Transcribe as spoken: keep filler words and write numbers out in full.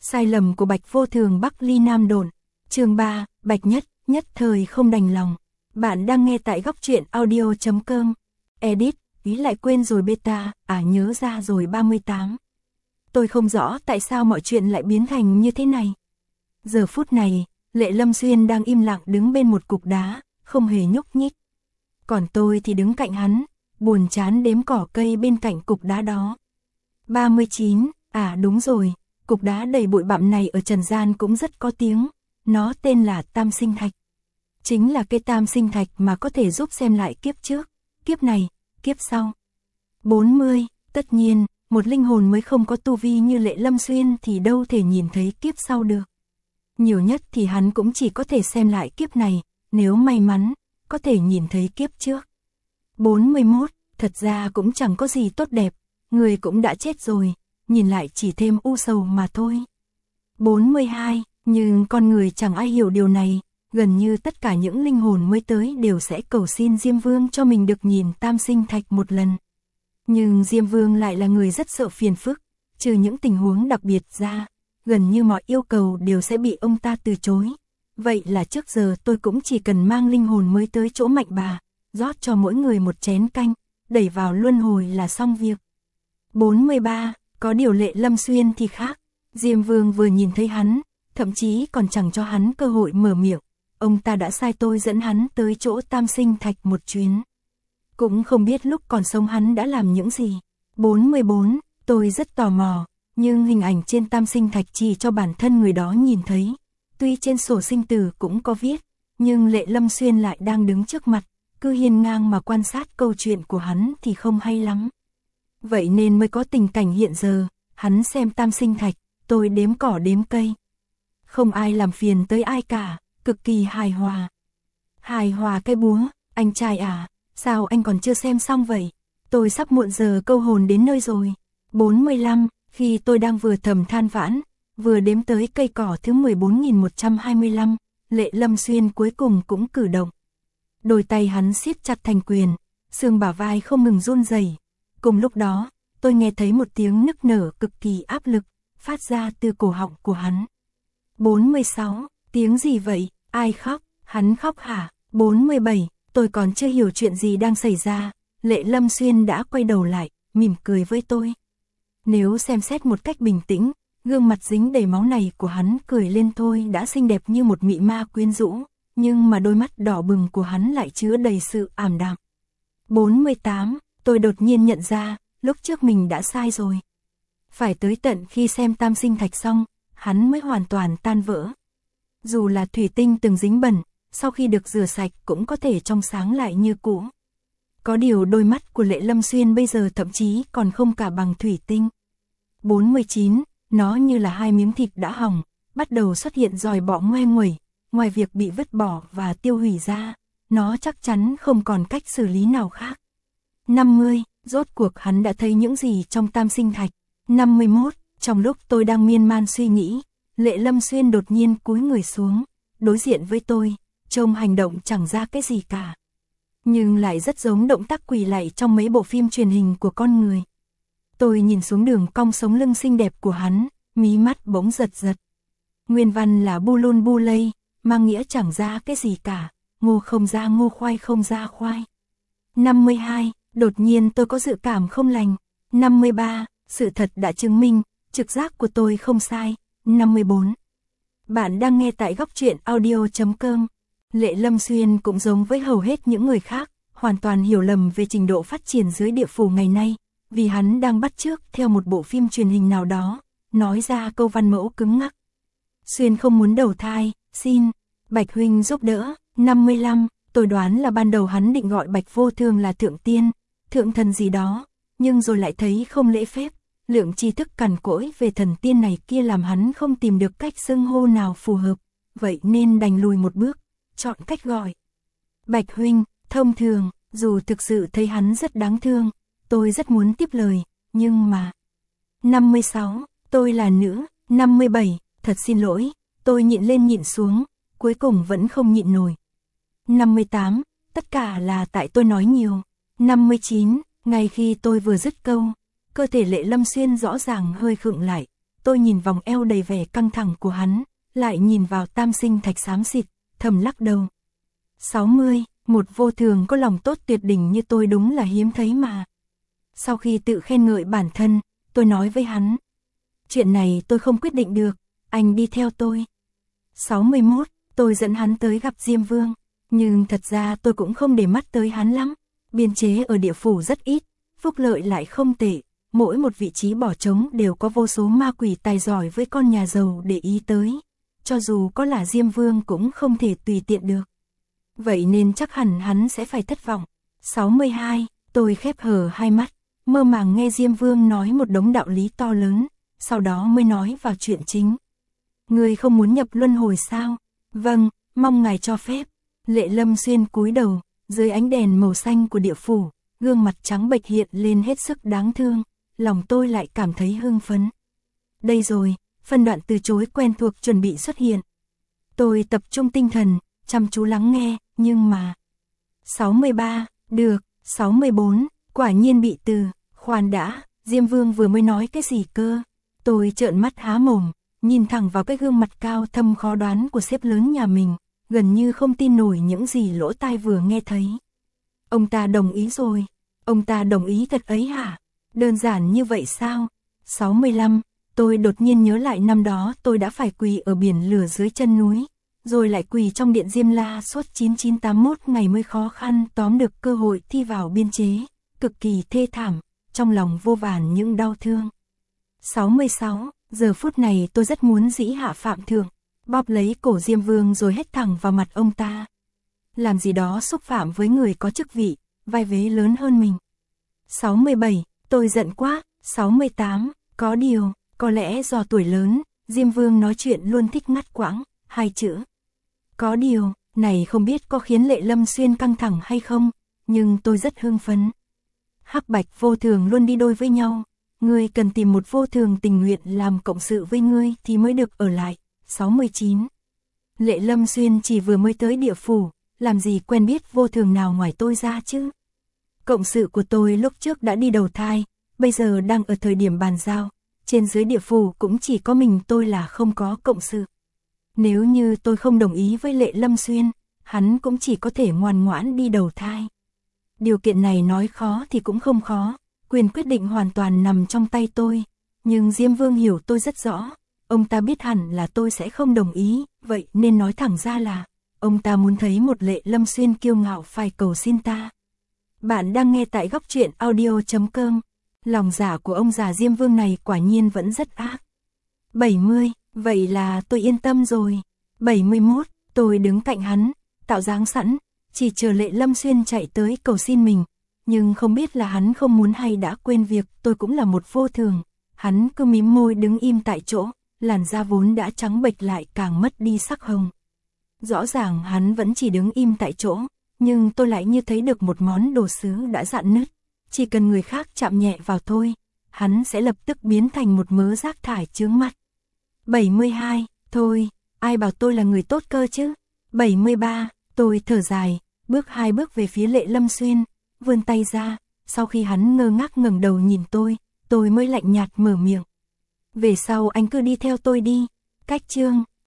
Sai lầm của Bạch Vô Thường Bắc Ly Nam Độn. Chương ba, Bạch Nhất, nhất thời không đành lòng. Bạn đang nghe tại góc truyện audio chấm com. Edit, ý lại quên rồi beta, à nhớ ra rồi ba mươi tám. Tôi không rõ tại sao mọi chuyện lại biến thành như thế này. Giờ phút này, Lệ Lâm Xuyên đang im lặng đứng bên một cục đá, không hề nhúc nhích. Còn tôi thì đứng cạnh hắn, buồn chán đếm cỏ cây bên cạnh cục đá đó. ba mươi chín, à đúng rồi, cục đá đầy bụi bặm này ở trần gian cũng rất có tiếng, nó tên là Tam Sinh Thạch. Chính là cây Tam Sinh Thạch mà có thể giúp xem lại kiếp trước, kiếp này, kiếp sau. bốn mươi, tất nhiên, một linh hồn mới không có tu vi như Lệ Lâm Xuyên thì đâu thể nhìn thấy kiếp sau được. Nhiều nhất thì hắn cũng chỉ có thể xem lại kiếp này, nếu may mắn, có thể nhìn thấy kiếp trước. bốn mươi mốt, thật ra cũng chẳng có gì tốt đẹp, người cũng đã chết rồi, nhìn lại chỉ thêm u sầu mà thôi. bốn mươi hai, nhưng con người chẳng ai hiểu điều này, gần như tất cả những linh hồn mới tới đều sẽ cầu xin Diêm Vương cho mình được nhìn Tam Sinh Thạch một lần. Nhưng Diêm Vương lại là người rất sợ phiền phức, trừ những tình huống đặc biệt ra, gần như mọi yêu cầu đều sẽ bị ông ta từ chối. Vậy là trước giờ tôi cũng chỉ cần mang linh hồn mới tới chỗ Mạnh Bà, rót cho mỗi người một chén canh, đẩy vào luân hồi là xong việc. bốn mươi ba, có điều Lệ Lâm Xuyên thì khác, Diêm Vương vừa nhìn thấy hắn, thậm chí còn chẳng cho hắn cơ hội mở miệng, ông ta đã sai tôi dẫn hắn tới chỗ Tam Sinh Thạch một chuyến. Cũng không biết lúc còn sống hắn đã làm những gì. bốn mươi bốn, tôi rất tò mò, nhưng hình ảnh trên Tam Sinh Thạch chỉ cho bản thân người đó nhìn thấy. Tuy trên sổ sinh tử cũng có viết, nhưng Lệ Lâm Xuyên lại đang đứng trước mặt, cứ hiên ngang mà quan sát câu chuyện của hắn thì không hay lắm. Vậy nên mới có tình cảnh hiện giờ, hắn xem Tam Sinh Thạch, tôi đếm cỏ đếm cây. Không ai làm phiền tới ai cả, cực kỳ hài hòa. Hài hòa cái búa, anh trai à, sao anh còn chưa xem xong vậy? Tôi sắp muộn giờ câu hồn đến nơi rồi. bốn mươi lăm, khi tôi đang vừa thầm than vãn, vừa đếm tới cây cỏ thứ mười bốn nghìn một trăm hai mươi lăm, Lệ Lâm Xuyên cuối cùng cũng cử động. Đôi tay hắn siết chặt thành quyền, xương bả vai không ngừng run rẩy. Cùng lúc đó, tôi nghe thấy một tiếng nức nở cực kỳ áp lực, phát ra từ cổ họng của hắn. bốn mươi sáu, tiếng gì vậy? Ai khóc? Hắn khóc hả? bốn mươi bảy, tôi còn chưa hiểu chuyện gì đang xảy ra, Lệ Lâm Xuyên đã quay đầu lại, mỉm cười với tôi. Nếu xem xét một cách bình tĩnh, gương mặt dính đầy máu này của hắn cười lên thôi đã xinh đẹp như một mị ma quyến rũ, nhưng mà đôi mắt đỏ bừng của hắn lại chứa đầy sự ảm đạm. bốn mươi tám, tôi đột nhiên nhận ra, lúc trước mình đã sai rồi. Phải tới tận khi xem Tam Sinh Thạch xong, hắn mới hoàn toàn tan vỡ. Dù là thủy tinh từng dính bẩn, sau khi được rửa sạch cũng có thể trong sáng lại như cũ. Có điều đôi mắt của Lệ Lâm Xuyên bây giờ thậm chí còn không cả bằng thủy tinh. bốn mươi chín, nó như là hai miếng thịt đã hỏng, bắt đầu xuất hiện roi bọ ngoe nguẩy, ngoài việc bị vứt bỏ và tiêu hủy ra, nó chắc chắn không còn cách xử lý nào khác. năm mươi, rốt cuộc hắn đã thấy những gì trong Tam Sinh Thạch. năm mươi mốt, trong lúc tôi đang miên man suy nghĩ, Lệ Lâm Xuyên đột nhiên cúi người xuống, đối diện với tôi, trông hành động chẳng ra cái gì cả. Nhưng lại rất giống động tác quỳ lạy trong mấy bộ phim truyền hình của con người. Tôi nhìn xuống đường cong sống lưng xinh đẹp của hắn, mí mắt bỗng giật giật. Nguyên văn là bu lun bu lây, mang nghĩa chẳng ra cái gì cả, ngô không ra ngô khoai không ra khoai. năm mươi hai, đột nhiên tôi có dự cảm không lành. năm mươi ba, sự thật đã chứng minh, trực giác của tôi không sai. năm mươi bốn, bạn đang nghe tại góc truyện audio chấm com. Lệ Lâm Xuyên cũng giống với hầu hết những người khác, hoàn toàn hiểu lầm về trình độ phát triển dưới địa phủ ngày nay, vì hắn đang bắt chước theo một bộ phim truyền hình nào đó, nói ra câu văn mẫu cứng ngắc. Xuyên không muốn đầu thai, xin Bạch huynh giúp đỡ. năm mươi lăm, tôi đoán là ban đầu hắn định gọi Bạch Vô Thường là thượng tiên, thượng thần gì đó, nhưng rồi lại thấy không lễ phép, lượng tri thức cằn cỗi về thần tiên này kia làm hắn không tìm được cách xưng hô nào phù hợp, vậy nên đành lùi một bước, chọn cách gọi Bạch huynh. Thông thường, dù thực sự thấy hắn rất đáng thương, tôi rất muốn tiếp lời, nhưng mà... năm mươi sáu, tôi là nữ. năm mươi bảy, thật xin lỗi, tôi nhịn lên nhịn xuống, cuối cùng vẫn không nhịn nổi. năm mươi tám, tất cả là tại tôi nói nhiều. năm mươi chín, ngay khi tôi vừa dứt câu, cơ thể Lệ Lâm Xuyên rõ ràng hơi khựng lại, tôi nhìn vòng eo đầy vẻ căng thẳng của hắn, lại nhìn vào tam sinh thạch xám xịt, thầm lắc đầu. sáu mươi, một vô thường có lòng tốt tuyệt đỉnh như tôi đúng là hiếm thấy mà. Sau khi tự khen ngợi bản thân, tôi nói với hắn. Chuyện này tôi không quyết định được, anh đi theo tôi. sáu mươi mốt, tôi dẫn hắn tới gặp Diêm Vương, nhưng thật ra tôi cũng không để mắt tới hắn lắm. Biên chế ở địa phủ rất ít, phúc lợi lại không tệ, mỗi một vị trí bỏ trống đều có vô số ma quỷ tài giỏi với con nhà giàu để ý tới. Cho dù có là Diêm Vương cũng không thể tùy tiện được. Vậy nên chắc hẳn hắn sẽ phải thất vọng. sáu mươi hai, tôi khép hờ hai mắt, mơ màng nghe Diêm Vương nói một đống đạo lý to lớn, sau đó mới nói vào chuyện chính. Người không muốn nhập luân hồi sao? Vâng, mong ngài cho phép. Lệ Lâm Xuyên cúi đầu, dưới ánh đèn màu xanh của địa phủ, gương mặt trắng bệch hiện lên hết sức đáng thương, lòng tôi lại cảm thấy hưng phấn. Đây rồi, phân đoạn từ chối quen thuộc chuẩn bị xuất hiện. Tôi tập trung tinh thần, chăm chú lắng nghe, nhưng mà... sáu mươi ba, được, sáu mươi bốn, quả nhiên bị từ, khoan đã, Diêm Vương vừa mới nói cái gì cơ? Tôi trợn mắt há mồm, nhìn thẳng vào cái gương mặt cao thâm khó đoán của sếp lớn nhà mình, gần như không tin nổi những gì lỗ tai vừa nghe thấy. Ông ta đồng ý rồi, ông ta đồng ý thật ấy hả? Đơn giản như vậy sao? sáu mươi lăm, tôi đột nhiên nhớ lại năm đó tôi đã phải quỳ ở biển lửa dưới chân núi, rồi lại quỳ trong điện Diêm La suốt chín chín tám mốt ngày mới khó khăn tóm được cơ hội thi vào biên chế, cực kỳ thê thảm, trong lòng vô vàn những đau thương. sáu mươi sáu, giờ phút này tôi rất muốn dĩ hạ phạm thượng, bóp lấy cổ Diêm Vương rồi hét thẳng vào mặt ông ta. Làm gì đó xúc phạm với người có chức vị, vai vế lớn hơn mình. sáu mươi bảy, tôi giận quá. sáu mươi tám, có điều, có lẽ do tuổi lớn, Diêm Vương nói chuyện luôn thích ngắt quãng, hai chữ. Có điều, này không biết có khiến Lệ Lâm Xuyên căng thẳng hay không, nhưng tôi rất hưng phấn. Hắc bạch vô thường luôn đi đôi với nhau, ngươi cần tìm một vô thường tình nguyện làm cộng sự với ngươi thì mới được ở lại. sáu mươi chín. Lệ Lâm Xuyên chỉ vừa mới tới địa phủ, làm gì quen biết vô thường nào ngoài tôi ra chứ. Cộng sự của tôi lúc trước đã đi đầu thai, bây giờ đang ở thời điểm bàn giao, trên dưới địa phủ cũng chỉ có mình tôi là không có cộng sự. Nếu như tôi không đồng ý với Lệ Lâm Xuyên, hắn cũng chỉ có thể ngoan ngoãn đi đầu thai. Điều kiện này nói khó thì cũng không khó, quyền quyết định hoàn toàn nằm trong tay tôi, nhưng Diêm Vương hiểu tôi rất rõ, ông ta biết hẳn là tôi sẽ không đồng ý, vậy nên nói thẳng ra là, ông ta muốn thấy một Lệ Lâm Xuyên kiêu ngạo phải cầu xin ta. Bạn đang nghe tại góc truyện audio chấm com, lòng dạ của ông già Diêm Vương này quả nhiên vẫn rất ác. bảy mươi, vậy là tôi yên tâm rồi. bảy mươi mốt, tôi đứng cạnh hắn, tạo dáng sẵn, chỉ chờ Lệ Lâm Xuyên chạy tới cầu xin mình, nhưng không biết là hắn không muốn hay đã quên việc tôi cũng là một vô thường, hắn cứ mím môi đứng im tại chỗ, làn da vốn đã trắng bệch lại càng mất đi sắc hồng. Rõ ràng hắn vẫn chỉ đứng im tại chỗ, nhưng tôi lại như thấy được một món đồ sứ đã rạn nứt, chỉ cần người khác chạm nhẹ vào thôi, hắn sẽ lập tức biến thành một mớ rác thải chướng mặt. bảy mươi hai, thôi, ai bảo tôi là người tốt cơ chứ. bảy mươi ba, tôi thở dài, bước hai bước về phía Lệ Lâm Xuyên, vươn tay ra, sau khi hắn ngơ ngác ngẩng đầu nhìn tôi, tôi mới lạnh nhạt mở miệng. Về sau anh cứ đi theo tôi đi, cách chương.